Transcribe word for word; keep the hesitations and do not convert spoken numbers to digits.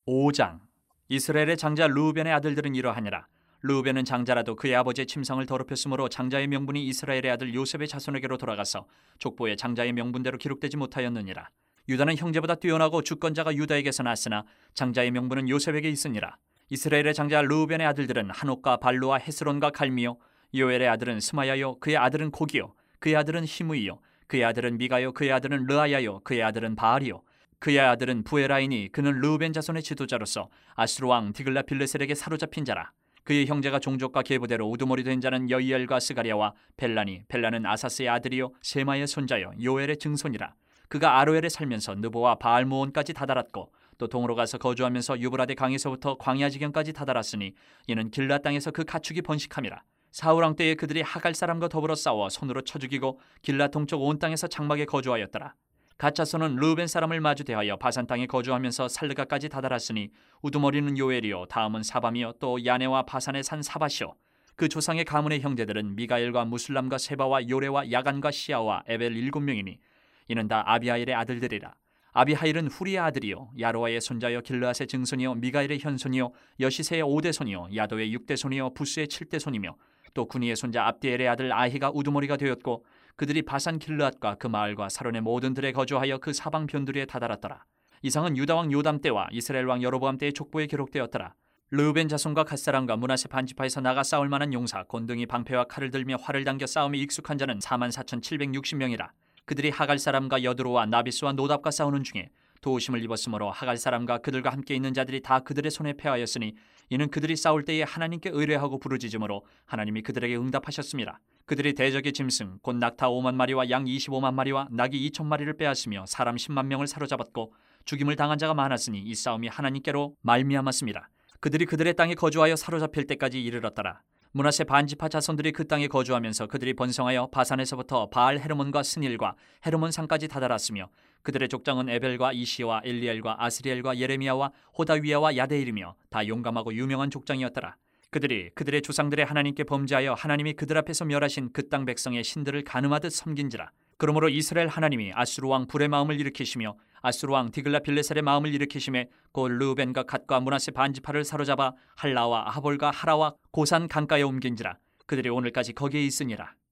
오 장. 이스라엘의 장자 르우벤의 아들들은 이러하니라. 르우벤은 장자라도 그의 아버지의 침상을 더럽혔으므로 장자의 명분이 이스라엘의 아들 요셉의 자손에게로 돌아가서 족보에 장자의 명분대로 기록되지 못하였느니라. 유다는 형제보다 뛰어나고 주권자가 유다에게서 났으나 장자의 명분은 요셉에게 있으니라. 이스라엘의 장자 르우벤의 아들들은 한옥과 발루와 헤스론과 갈미요, 요엘의 아들은 스마야요, 그의 아들은 고기요, 그의 아들은 히므이요, 그의 아들은 미가요, 그의 아들은 르아야요, 그의 아들은 바알이요, 그의 아들은 부에라이니 그는 르우벤 자손의 지도자로서 아수르 왕 디글라빌레셀에게 사로잡힌 자라. 그의 형제가 종족과 계보대로 우두머리 된 자는 여이엘과 스가랴와 벨라니, 벨라는 아사스의 아들이요 세마의 손자요 요엘의 증손이라. 그가 아로엘에 살면서 느보와 바알모온까지 다다랐고 또 동으로 가서 거주하면서 유브라데 강에서부터 광야 지경까지 다다랐으니 이는 길라 땅에서 그 가축이 번식함이라. 사울 왕 때에 그들이 하갈 사람과 더불어 싸워 손으로 쳐 죽이고 길라 동쪽 온 땅에서 장막에 거주하였더라. 갓자손은 르우벤 사람을 마주 대하여 바산 땅에 거주하면서 살르가까지 다다랐으니 우두머리는 요엘이요 다음은 사밤이요 또 야네와 바산의 산 사바시요. 그 조상의 가문의 형제들은 미가엘과 무술람과 세바와 요레와 야간과 시아와 에벨 일곱 명이니 이는 다 아비하일의 아들들이라. 아비하일은 후리의 아들이요 야로아의 손자요 길르앗의 증손이요 미가엘의 현손이요 여시세의 오대 손이요 야도의 육대 손이요 부스의 칠대 손이며 또 구니의 손자 압디엘의 아들 아히가 우두머리가 되었고 그들이 바산 길르앗과 그 마을과 사론의 모든 들에 거주하여 그 사방 변두리에 다다랐더라. 이상은 유다 왕 요담 때와 이스라엘 왕 여로보암 때의 족보에 기록되었더라. 르우벤 자손과 갓사람과 므낫세 반지파에서 나가 싸울 만한 용사 곤등이 방패와 칼을 들며 활을 당겨 싸움에 익숙한 자는 사만 사천칠백육십 명이라. 그들이 하갈 사람과 여드로와 나비스와 노답과 싸우는 중에 도우심을 입었으므로 하갈 사람과 그들과 함께 있는 자들이 다 그들의 손에 패하였으니 이는 그들이 싸울 때에 하나님께 의뢰하고 부르짖음으로 하나님이 그들에게 응답하셨습니다. 그들이 대적의 짐승 곧 낙타 오만 마리와 양 이십오만 마리와 낙이 이천 마리를 빼앗으며 사람 십만 명을 사로잡았고 죽임을 당한 자가 많았으니 이 싸움이 하나님께로 말미암았습니다. 그들이 그들의 땅에 거주하여 사로잡힐 때까지 이르렀더라. 므낫세 반지파 자손들이 그 땅에 거주하면서 그들이 번성하여 바산에서부터 바알 헤르몬과 스닐과 헤르몬 산까지 다다랐으며 그들의 족장은 에벨과 이시와 엘리엘과 아스리엘과 예레미야와 호다위야와 야데일이며 다 용감하고 유명한 족장이었더라. 그들이 그들의 조상들의 하나님께 범죄하여 하나님이 그들 앞에서 멸하신 그 땅 백성의 신들을 가늠하듯 섬긴지라. 그러므로 이스라엘 하나님이 아수르 왕 불의 마음을 일으키시며 아수르 왕 디글라빌레셀의 마음을 일으키심에 곧 르우벤과 갓과 므낫세 반지파를 사로잡아 할라와 하볼과 하라와 고산 강가에 옮긴지라. 그들이 오늘까지 거기에 있으니라.